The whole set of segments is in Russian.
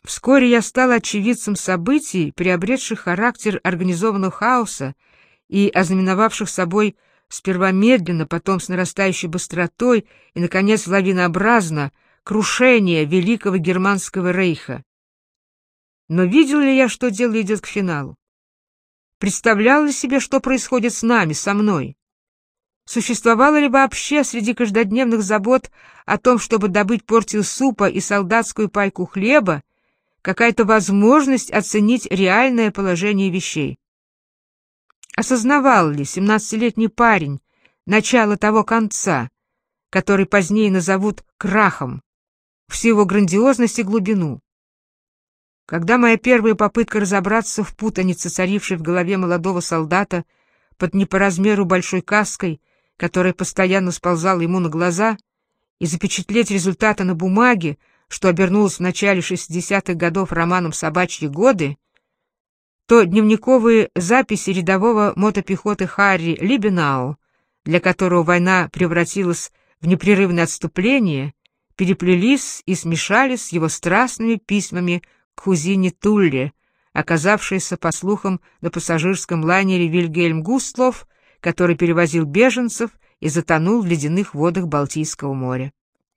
Вскоре я стал очевидцем событий, приобретших характер организованного хаоса и ознаменовавших собой сперва медленно, потом с нарастающей быстротой и, наконец, лавинообразно крушение Великого Германского рейха. Но видел ли я, что дело идет к финалу? Представлял ли себе, что происходит с нами, со мной? Существовало ли вообще среди каждодневных забот о том, чтобы добыть порцию супа и солдатскую пайку хлеба, какая-то возможность оценить реальное положение вещей? Осознавал ли 17-летний парень начало того конца, который позднее назовут крахом, всю его грандиозность и глубину? Когда моя первая попытка разобраться в путанице, царившей в голове молодого солдата под не по размеру большой каской, которая постоянно сползала ему на глаза, и запечатлеть результаты на бумаге, что обернулось в начале 60-х годов романом «Собачьи годы», то дневниковые записи рядового мотопехоты Харри Либенау, для которого война превратилась в непрерывное отступление, переплелись и смешались с его страстными письмами к кузине Тулле, оказавшейся, по слухам, на пассажирском лайнере Вильгельм Густлов, который перевозил беженцев и затонул в ледяных водах Балтийского моря.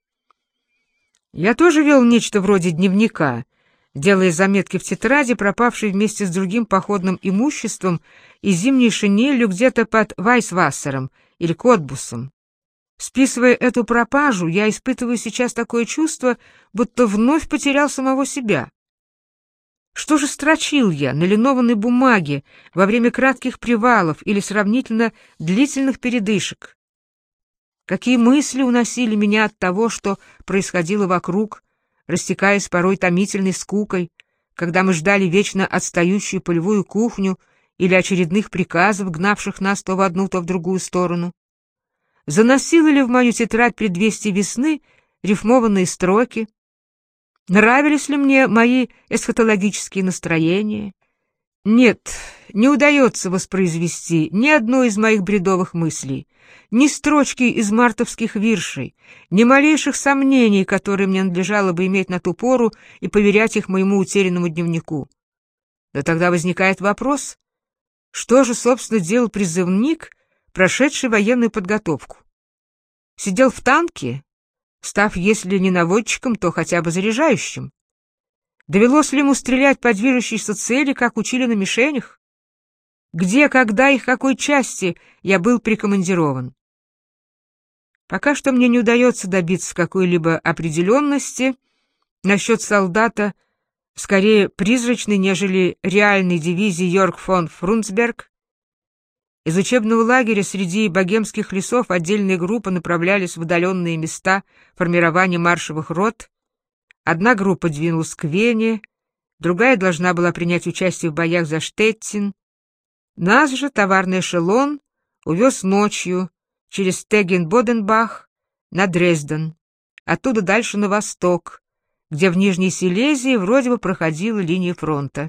Я тоже вел нечто вроде дневника, делая заметки в тетради, пропавшей вместе с другим походным имуществом и зимней шинелью где-то под Вайсвассером или Котбусом. Списывая эту пропажу, я испытываю сейчас такое чувство, будто вновь потерял самого себя. Что же строчил я на линованной бумаге во время кратких привалов или сравнительно длительных передышек? Какие мысли уносили меня от того, что происходило вокруг, растекаясь порой томительной скукой, когда мы ждали вечно отстающую полевую кухню или очередных приказов, гнавших нас то в одну, то в другую сторону? Заносило ли в мою тетрадь предвестие весны рифмованные строки? Нравились ли мне мои эсхатологические настроения? Нет, не удается воспроизвести ни одной из моих бредовых мыслей, ни строчки из мартовских виршей, ни малейших сомнений, которые мне надлежало бы иметь на ту пору и поверять их моему утерянному дневнику. Но тогда возникает вопрос, что же, собственно, делал призывник, прошедший военную подготовку? Сидел в танке, став, если не наводчиком, то хотя бы заряжающим? Довелось ли ему стрелять по движущейся цели, как учили на мишенях? Где, когда и в какой части я был прикомандирован? Пока что мне не удается добиться какой-либо определенности насчет солдата, скорее призрачной, нежели реальной дивизии Йорк фон Фрунцберг. Из учебного лагеря среди богемских лесов отдельные группы направлялись в удаленные места формирования маршевых рот. Одна группа двинулась к Вене, другая должна была принять участие в боях за Штеттин. Нас же товарный эшелон увез ночью через Теген-Боденбах на Дрезден, оттуда дальше на восток, где в Нижней Силезии вроде бы проходила линия фронта.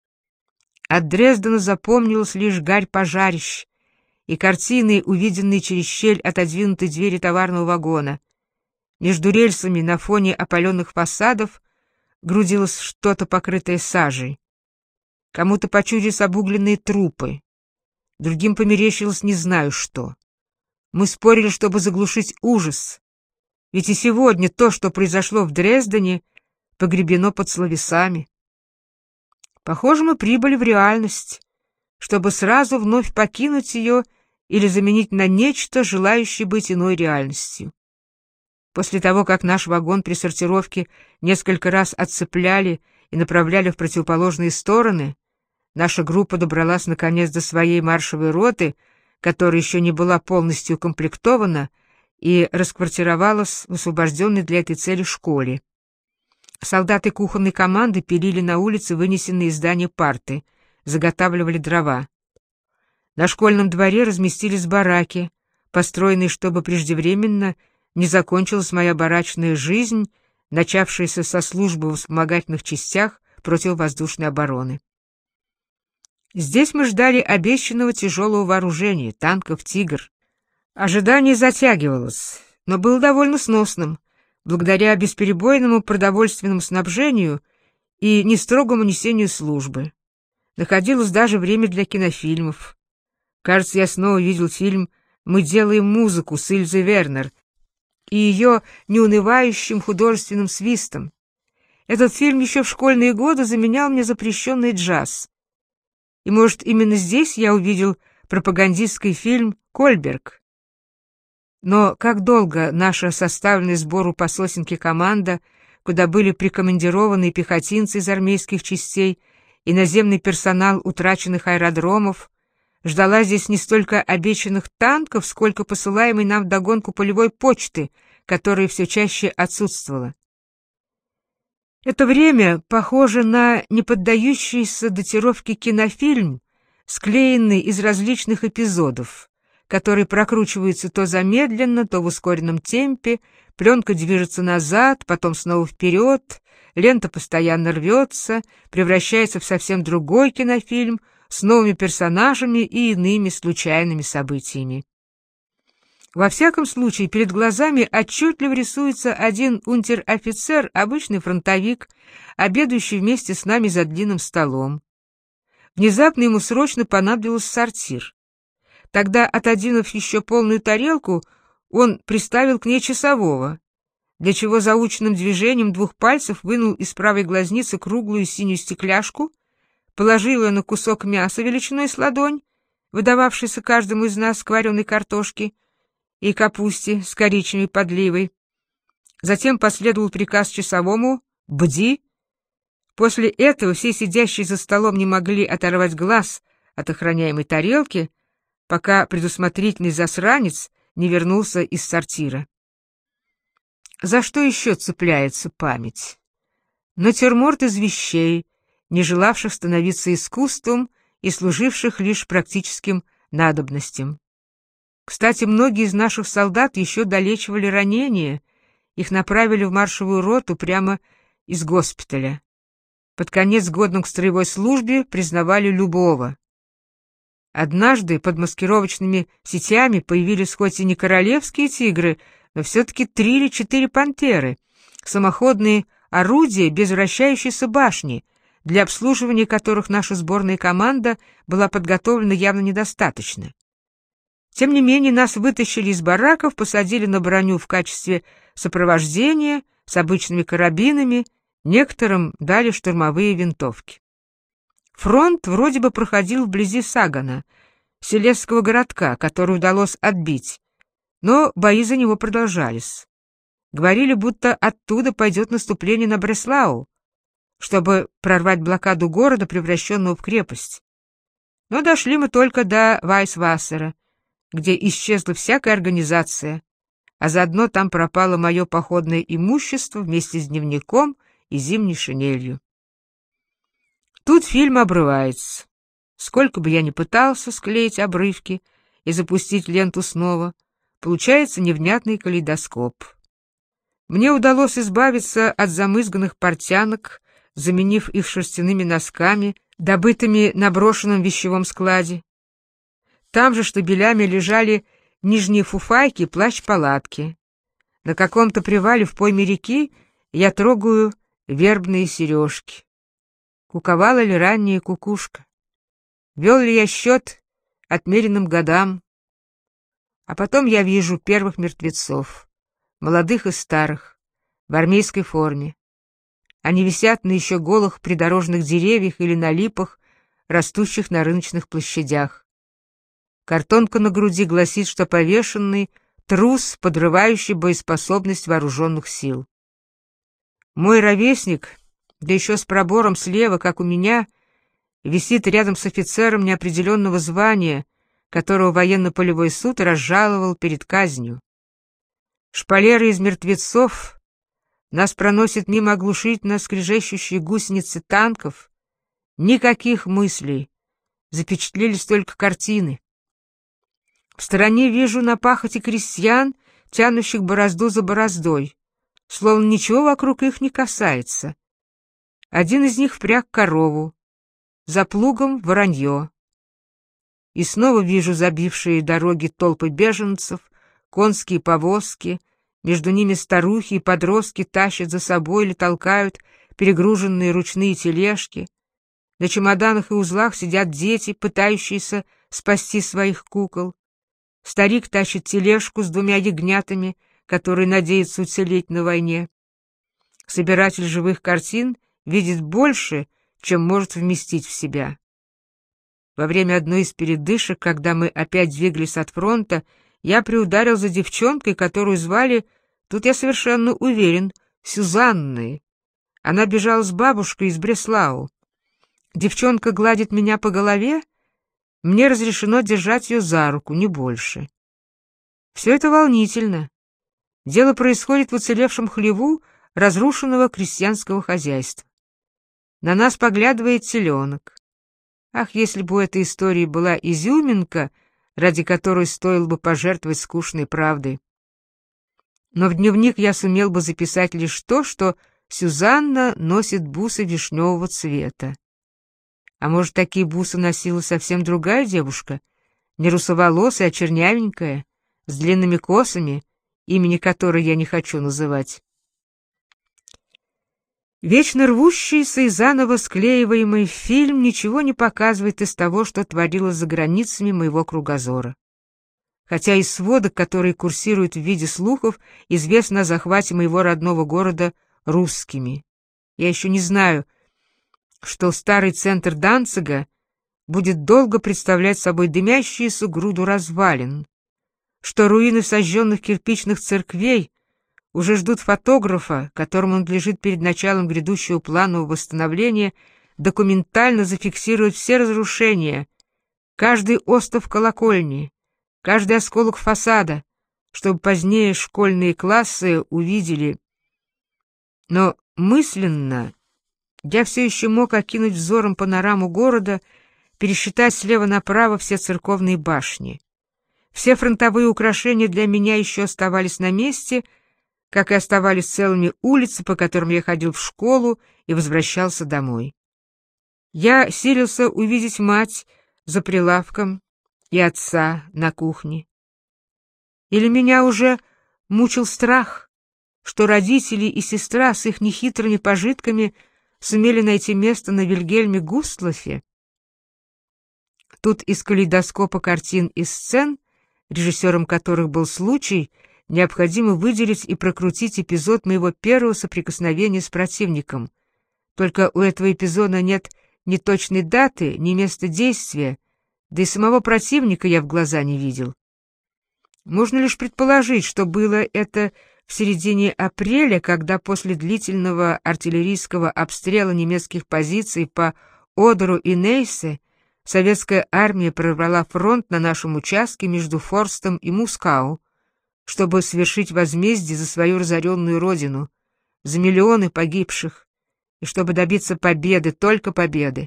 От Дрездена запомнилась лишь гарь пожарищ и картины, увиденные через щель отодвинутой двери товарного вагона. Между рельсами на фоне опаленных фасадов грудилось что-то, покрытое сажей. Кому-то почудились обугленные трупы, другим померещилось не знаю что. Мы спорили, чтобы заглушить ужас, ведь и сегодня то, что произошло в Дрездене, погребено под словесами. Похоже, мы прибыли в реальность, чтобы сразу вновь покинуть ее или заменить на нечто, желающее быть иной реальностью. После того, как наш вагон при сортировке несколько раз отцепляли и направляли в противоположные стороны, наша группа добралась наконец до своей маршевой роты, которая еще не была полностью укомплектована, и расквартировалась в освобожденной для этой цели школе. Солдаты кухонной команды пилили на улице вынесенные из здания парты, заготавливали дрова. На школьном дворе разместились бараки, построенные, чтобы преждевременно не закончилась моя барачная жизнь, начавшаяся со службы в вспомогательных частях противовоздушной обороны. Здесь мы ждали обещанного тяжелого вооружения, танков «Тигр». Ожидание затягивалось, но было довольно сносным, благодаря бесперебойному продовольственному снабжению и нестрогому несению службы. Находилось даже время для кинофильмов. Кажется, я снова видел фильм «Мы делаем музыку» с Ильзой Вернер и ее неунывающим художественным свистом. Этот фильм еще в школьные годы заменял мне запрещенный джаз. И, может, именно здесь я увидел пропагандистский фильм «Кольберг». Но как долго наша составленная сбору по сосенке команда, куда были прикомандированы пехотинцы из армейских частей и наземный персонал утраченных аэродромов, ждала здесь не столько обещанных танков, сколько посылаемой нам вдогонку полевой почты, которая все чаще отсутствовала. Это время похоже на неподдающийся датировке кинофильм, склеенный из различных эпизодов, который прокручивается то замедленно, то в ускоренном темпе, пленка движется назад, потом снова вперед, лента постоянно рвется, превращается в совсем другой кинофильм с новыми персонажами и иными случайными событиями. Во всяком случае, перед глазами отчетливо рисуется один унтер-офицер, обычный фронтовик, обедающий вместе с нами за длинным столом. Внезапно ему срочно понадобился сортир. Тогда, отодвинув еще полную тарелку, он приставил к ней часового, для чего заученным движением двух пальцев вынул из правой глазницы круглую синюю стекляшку, положил ее на кусок мяса величиной с ладонь, выдававшийся каждому из нас к вареной картошке и капусте с коричневой подливой. Затем последовал приказ часовому «Бди». После этого все сидящие за столом не могли оторвать глаз от охраняемой тарелки, пока предусмотрительный засранец не вернулся из сортира. За что еще цепляется память? Натюрморт из вещей, не желавших становиться искусством и служивших лишь практическим надобностям. Кстати, многие из наших солдат еще долечивали ранения, их направили в маршевую роту прямо из госпиталя. Под конец годным к строевой службе признавали любого. Однажды под маскировочными сетями появились хоть и не королевские тигры, но все-таки 3 или 4 пантеры, самоходные орудия без вращающейся башни, для обслуживания которых наша сборная команда была подготовлена явно недостаточно. Тем не менее, нас вытащили из бараков, посадили на броню в качестве сопровождения с обычными карабинами, некоторым дали штурмовые винтовки. Фронт вроде бы проходил вблизи Сагана, селезского городка, который удалось отбить, но бои за него продолжались. Говорили, будто оттуда пойдет наступление на Бреслау, чтобы прорвать блокаду города, превращенного в крепость. Но дошли мы только до Вайсвассера, где исчезла всякая организация, а заодно там пропало мое походное имущество вместе с дневником и зимней шинелью. Тут фильм обрывается. Сколько бы я ни пытался склеить обрывки и запустить ленту снова, получается невнятный калейдоскоп. Мне удалось избавиться от замызганных портянок, заменив их шерстяными носками, добытыми на брошенном вещевом складе. Там же штабелями лежали нижние фуфайки, плащ-палатки. На каком-то привале в пойме реки я трогаю вербные сережки. Куковала ли ранняя кукушка? Вел ли я счет отмеренным годам? А потом я вижу первых мертвецов, молодых и старых, в армейской форме. Они висят на еще голых придорожных деревьях или на липах, растущих на рыночных площадях. Картонка на груди гласит, что повешенный — трус, подрывающий боеспособность вооруженных сил. Мой ровесник, да еще с пробором слева, как у меня, висит рядом с офицером неопределенного звания, которого военно-полевой суд разжаловал перед казнью. Шпалеры из мертвецов, нас проносят мимо оглушительно скрежещущие гусеницы танков. Никаких мыслей, запечатлелись только картины. В стороне вижу на пахоте крестьян, тянущих борозду за бороздой, словно ничего вокруг их не касается. Один из них впряг корову, за плугом воронье. И снова вижу забившие дороги толпы беженцев, конские повозки, между ними старухи и подростки тащат за собой или толкают перегруженные ручные тележки. На чемоданах и узлах сидят дети, пытающиеся спасти своих кукол. Старик тащит тележку с 2 ягнятами, которые надеются уцелеть на войне. Собиратель живых картин видит больше, чем может вместить в себя. Во время одной из передышек, когда мы опять двигались от фронта, я приударил за девчонкой, которую звали, тут я совершенно уверен, Сюзанной. Она бежала с бабушкой из Бреслау. Девчонка гладит меня по голове, мне разрешено держать ее за руку, не больше. Все это волнительно. Дело происходит в уцелевшем хлеву разрушенного крестьянского хозяйства. На нас поглядывает теленок. Ах, если бы у этой истории была изюминка, ради которой стоило бы пожертвовать скучной правдой. Но в дневник я сумел бы записать лишь то, что Сюзанна носит бусы вишневого цвета. А может, такие бусы носила совсем другая девушка, не русоволосая, а чернявенькая, с длинными косами, имени которой я не хочу называть. Вечно рвущийся и заново склеиваемый фильм ничего не показывает из того, что творилось за границами моего кругозора. Хотя из сводок, которые курсируют в виде слухов, известно о захвате моего родного города русскими. Я еще не знаю, что старый центр Данцига будет долго представлять собой дымящуюся груду развалин, что руины сожженных кирпичных церквей уже ждут фотографа, которому надлежит перед началом грядущего планового восстановления документально зафиксировать все разрушения, каждый остов колокольни, каждый осколок фасада, чтобы позднее школьные классы увидели. Но мысленно я все еще мог окинуть взором панораму города, пересчитать слева направо все церковные башни. Все фронтовые украшения для меня еще оставались на месте, как и оставались целыми улицы, по которым я ходил в школу и возвращался домой. Я силился увидеть мать за прилавком и отца на кухне. Или меня уже мучил страх, что родители и сестра с их нехитрыми пожитками сумели найти место на Вильгельме Густлофе. Тут из калейдоскопа картин и сцен, режиссером которых был случай, необходимо выделить и прокрутить эпизод моего первого соприкосновения с противником. Только у этого эпизода нет ни точной даты, ни места действия, да и самого противника я в глаза не видел. Можно лишь предположить, что было это в середине апреля, когда после длительного артиллерийского обстрела немецких позиций по Одеру и Нейсе советская армия прорвала фронт на нашем участке между Форстом и Мускау, чтобы совершить возмездие за свою разоренную родину, за миллионы погибших, и чтобы добиться победы, только победы.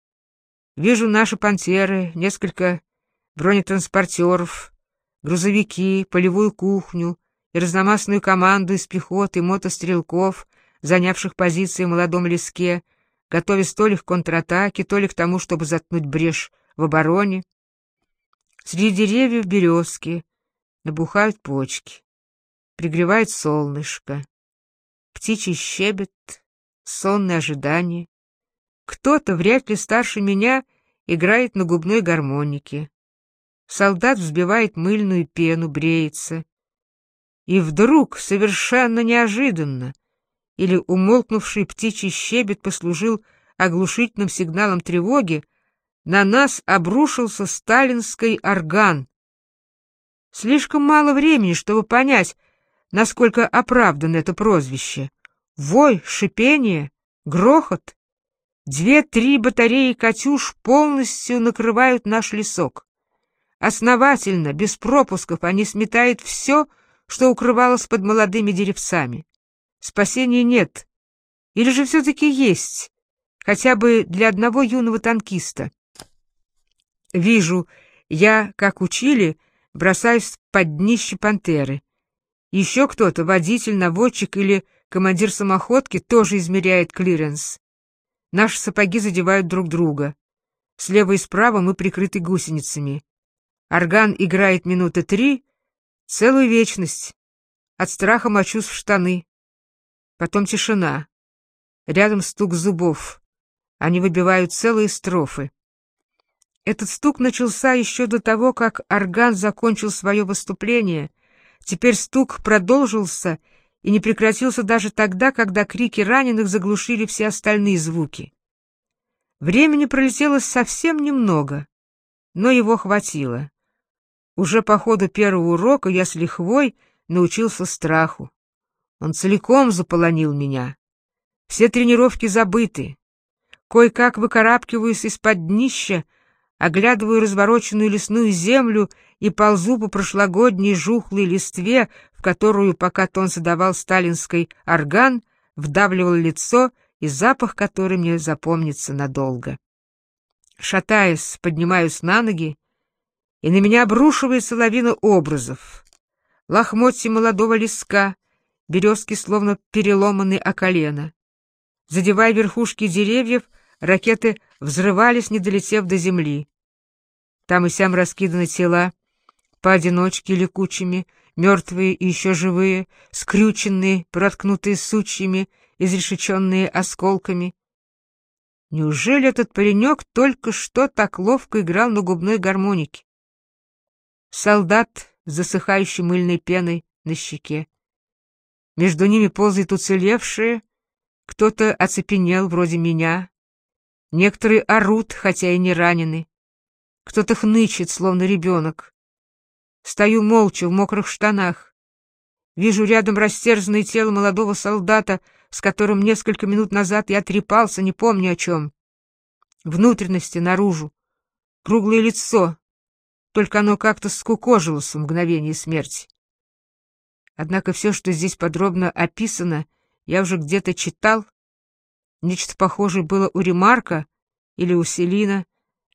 Вижу наши «Пантеры», несколько бронетранспортеров, грузовики, полевую кухню и разномастную команду из пехоты и мотострелков, занявших позиции в молодом леске, готовясь то ли к контратаке, то ли к тому, чтобы заткнуть брешь в обороне. Среди деревьев березки, набухают почки, пригревает солнышко, птичий щебет, сонное ожидание. Кто-то, вряд ли старше меня, играет на губной гармонике. Солдат взбивает мыльную пену, бреется. И вдруг, совершенно неожиданно, или умолкнувший птичий щебет послужил оглушительным сигналом тревоги, на нас обрушился сталинский орган. Слишком мало времени, чтобы понять, насколько оправдано это прозвище. Вой, шипение, грохот. 2-3 батареи «Катюш» полностью накрывают наш лесок. Основательно, без пропусков, они сметают все, что укрывалось под молодыми деревцами. Спасения нет. Или же все-таки есть, хотя бы для одного юного танкиста. Вижу, я, как учили, бросаюсь под днище «Пантеры». Еще кто-то, водитель, наводчик или командир самоходки, тоже измеряет клиренс. Наши сапоги задевают друг друга. Слева и справа мы прикрыты гусеницами. Орган играет минуты 3, целую вечность. От страха мочусь в штаны. Потом тишина. Рядом стук зубов. Они выбивают целые строфы. Этот стук начался еще до того, как орган закончил свое выступление. Теперь стук продолжился и не прекратился даже тогда, когда крики раненых заглушили все остальные звуки. Времени пролетело совсем немного, но его хватило. Уже по ходу первого урока я с лихвой научился страху. Он целиком заполонил меня. Все тренировки забыты. Кое-как выкарабкиваюсь из-под днища, оглядываю развороченную лесную землю и ползу по прошлогодней жухлой листве, в которую, пока тон задавал сталинский орган, вдавливал лицо и запах, который мне запомнится надолго. Шатаясь, поднимаюсь на ноги, и на меня обрушивается лавина образов. Лохмотья молодого леска, березки словно переломаны о колено. Задевая верхушки деревьев, ракеты взрывались, не долетев до земли. Там и сям раскиданы тела, поодиночке или кучами, мертвые и еще живые, скрюченные, проткнутые сучьями, изрешеченные осколками. Неужели этот паренек только что так ловко играл на губной гармонике? Солдат с засыхающей мыльной пеной на щеке. Между ними ползают уцелевшие, кто-то оцепенел, вроде меня. Некоторые орут, хотя и не ранены. Кто-то хнычет, словно ребенок. Стою молча в мокрых штанах. Вижу рядом растерзанное тело молодого солдата, с которым несколько минут назад я трепался, не помню о чем. Внутренности наружу, круглое лицо, только оно как-то скукожилось в мгновение смерти. Однако все, что здесь подробно описано, я уже где-то читал. Нечто похожее было у Ремарка или у Селина,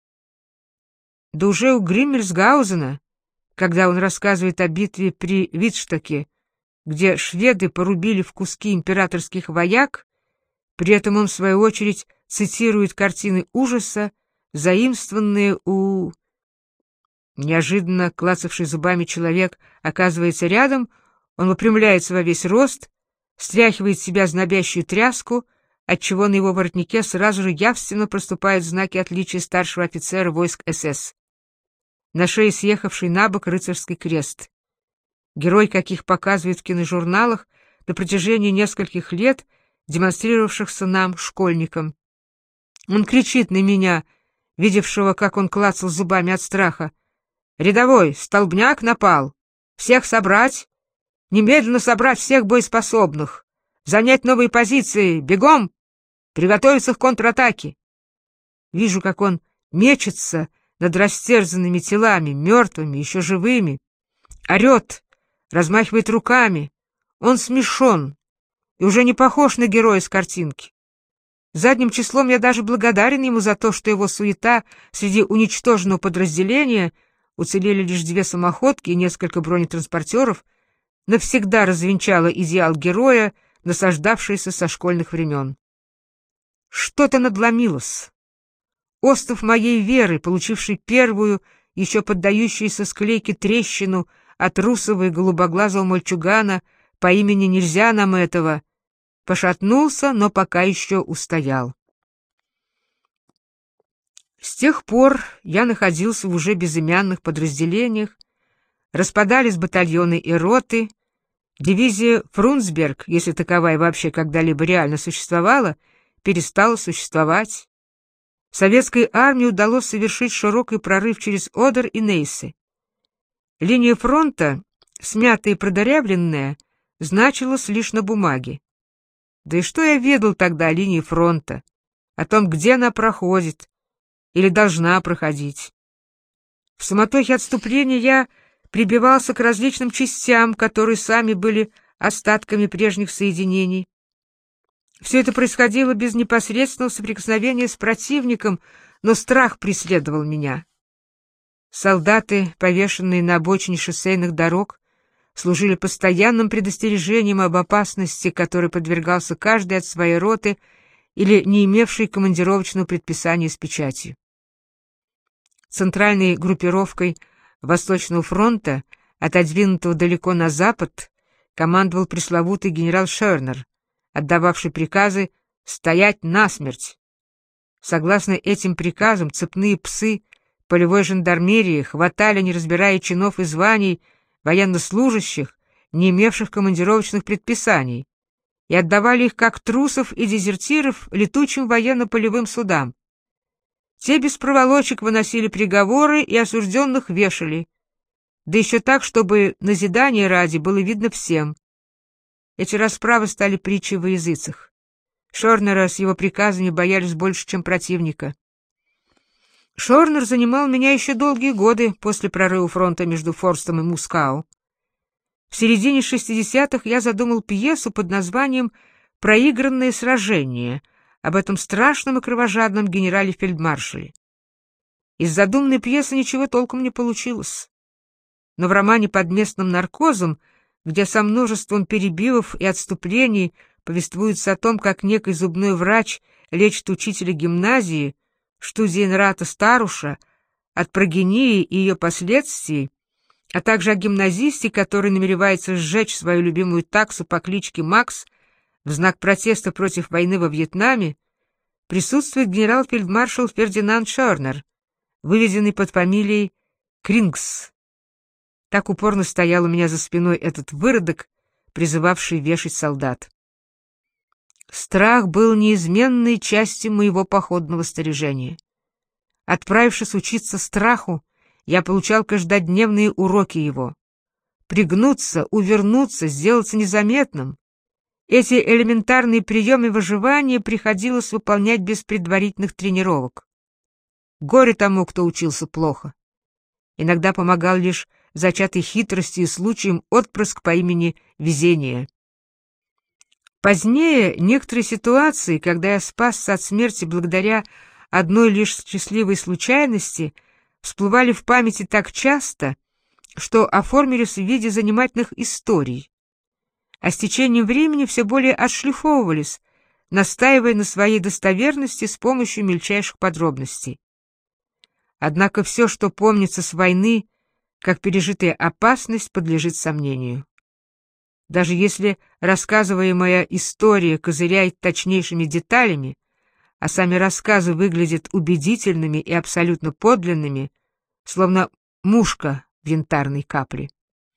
да уже у Гриммельсгаузена, когда он рассказывает о битве при Витштоке, где шведы порубили в куски императорских вояк, при этом он, в свою очередь, цитирует картины ужаса, заимствованные у... Неожиданно клацавший зубами человек оказывается рядом, он выпрямляется во весь рост, стряхивает с себя знобящую тряску, отчего на его воротнике сразу же явственно проступают знаки отличия старшего офицера войск СС. На шее съехавший на бок рыцарский крест. Герой, каких показывают в киножурналах на протяжении нескольких лет, демонстрировавшихся нам, школьникам. Он кричит на меня, видевшего, как он клацал зубами от страха: «Рядовой, столбняк напал! Всех собрать! Немедленно собрать всех боеспособных! Занять новые позиции! Бегом! Приготовиться к контратаке!» Вижу, как он мечется над растерзанными телами, мертвыми, еще живыми. Орет, размахивает руками. Он смешон и уже не похож на героя с картинки. Задним числом я даже благодарен ему за то, что его суета среди уничтоженного подразделения, уцелели лишь 2 самоходки и несколько бронетранспортеров, навсегда развенчала идеал героя, насаждавшийся со школьных времен. Что-то надломилось. Остов моей веры, получивший первую, еще поддающуюся склейке трещину от русого и голубоглазого мальчугана по имени «Нельзя нам этого», пошатнулся, но пока еще устоял. С тех пор я находился в уже безымянных подразделениях, распадались батальоны и роты, дивизия Фрунсберг, если таковая вообще когда-либо реально существовала, перестала существовать. Советской армии удалось совершить широкий прорыв через Одер и Нейсе. Линия фронта, смятая и продырявленная, значилась лишь на бумаге. Да и что я ведал тогда о линии фронта, о том, где она проходит или должна проходить? В суматохе отступления я прибивался к различным частям, которые сами были остатками прежних соединений. Все это происходило без непосредственного соприкосновения с противником, но страх преследовал меня. Солдаты, повешенные на обочине шоссейных дорог, служили постоянным предостережением об опасности, которой подвергался каждый от своей роты или не имевший командировочного предписания с печатью. Центральной группировкой Восточного фронта, отодвинутого далеко на запад, командовал пресловутый генерал Шернер, отдававший приказы стоять насмерть. Согласно этим приказам, цепные псы полевой жандармерии хватали, не разбирая чинов и званий, военнослужащих, не имевших командировочных предписаний, и отдавали их как трусов и дезертиров летучим военно-полевым судам. Те без проволочек выносили приговоры и осужденных вешали, да еще так, чтобы назидание ради было видно всем. Эти расправы стали притчей во языцах. Шорнера с его приказами боялись больше, чем противника. Шорнер занимал меня еще долгие годы после прорыва фронта между Форстом и Мускау. В середине 60-х я задумал пьесу под названием «Проигранное сражение» об этом страшном и кровожадном генерале-фельдмаршале. Из задуманной пьесы ничего толком не получилось. Но в романе «Под местным наркозом», где со множеством перебивов и отступлений повествуется о том, как некий зубной врач лечит учителя гимназии, Штудиенрата Старуша, от прогинии и ее последствий, а также о гимназисте, который намеревается сжечь свою любимую таксу по кличке Макс в знак протеста против войны во Вьетнаме, присутствует генерал-фельдмаршал Фердинанд Шорнер, выведенный под фамилией Крингс. Так упорно стоял у меня за спиной этот выродок, призывавший вешать солдат. Страх был неизменной частью моего походного снаряжения. Отправившись учиться страху, я получал каждодневные уроки его. Пригнуться, увернуться, сделаться незаметным. Эти элементарные приемы выживания приходилось выполнять без предварительных тренировок. Горе тому, кто учился плохо. Иногда помогал лишь зачатой хитростью и случаем отпрыск по имени Везение. Позднее некоторые ситуации, когда я спасся от смерти благодаря одной лишь счастливой случайности, всплывали в памяти так часто, что оформились в виде занимательных историй, а с течением времени все более отшлифовывались, настаивая на своей достоверности с помощью мельчайших подробностей. Однако все, что помнится с войны, как пережитая опасность, подлежит сомнению. Даже если рассказываемая история козыряет точнейшими деталями, а сами рассказы выглядят убедительными и абсолютно подлинными, словно мушка в янтарной капле.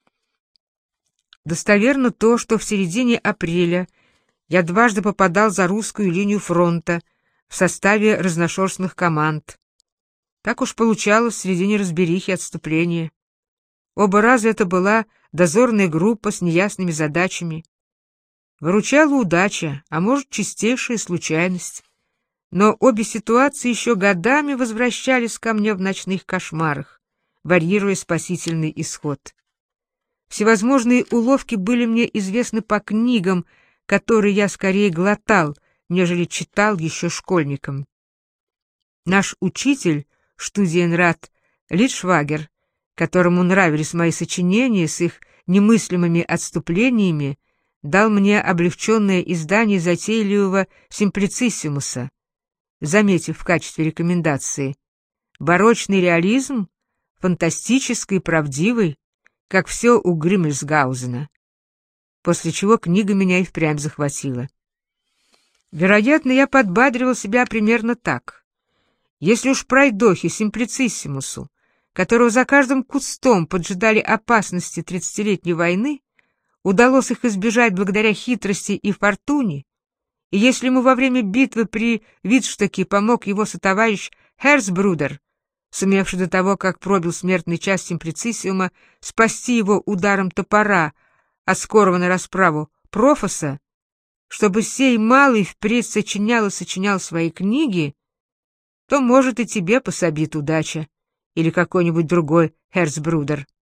Достоверно то, что в середине апреля я дважды попадал за русскую линию фронта в составе разношерстных команд. Так уж получалось среди неразберихи отступления. Оба раза это была дозорная группа с неясными задачами. Выручала удача, а может, чистейшая случайность. Но обе ситуации еще годами возвращались ко мне в ночных кошмарах, варьируя спасительный исход. Всевозможные уловки были мне известны по книгам, которые я скорее глотал, нежели читал еще школьником. Наш учитель, Штудиенрат Литшвагер, которому нравились мои сочинения с их немыслимыми отступлениями, дал мне облегченное издание затейливого «Симплициссимуса», заметив в качестве рекомендации: барочный реализм, фантастический и правдивый, как все у Гриммельсгаузена. После чего книга меня и впрямь захватила. Вероятно, я подбадривал себя примерно так: если уж пройдохе Симплициссимусу, которого за каждым кустом поджидали опасности 30-летней войны, удалось их избежать благодаря хитрости и фортуне, и если ему во время битвы при Витштоке помог его сотоварищ Херцбрудер, сумевший до того, как пробил смертный час Симплициссиума, спасти его ударом топора от скорого на расправу Профоса, чтобы сей малый впредь сочинял и сочинял свои книги, то, может, и тебе пособит удача или какой-нибудь другой Херцбрудер.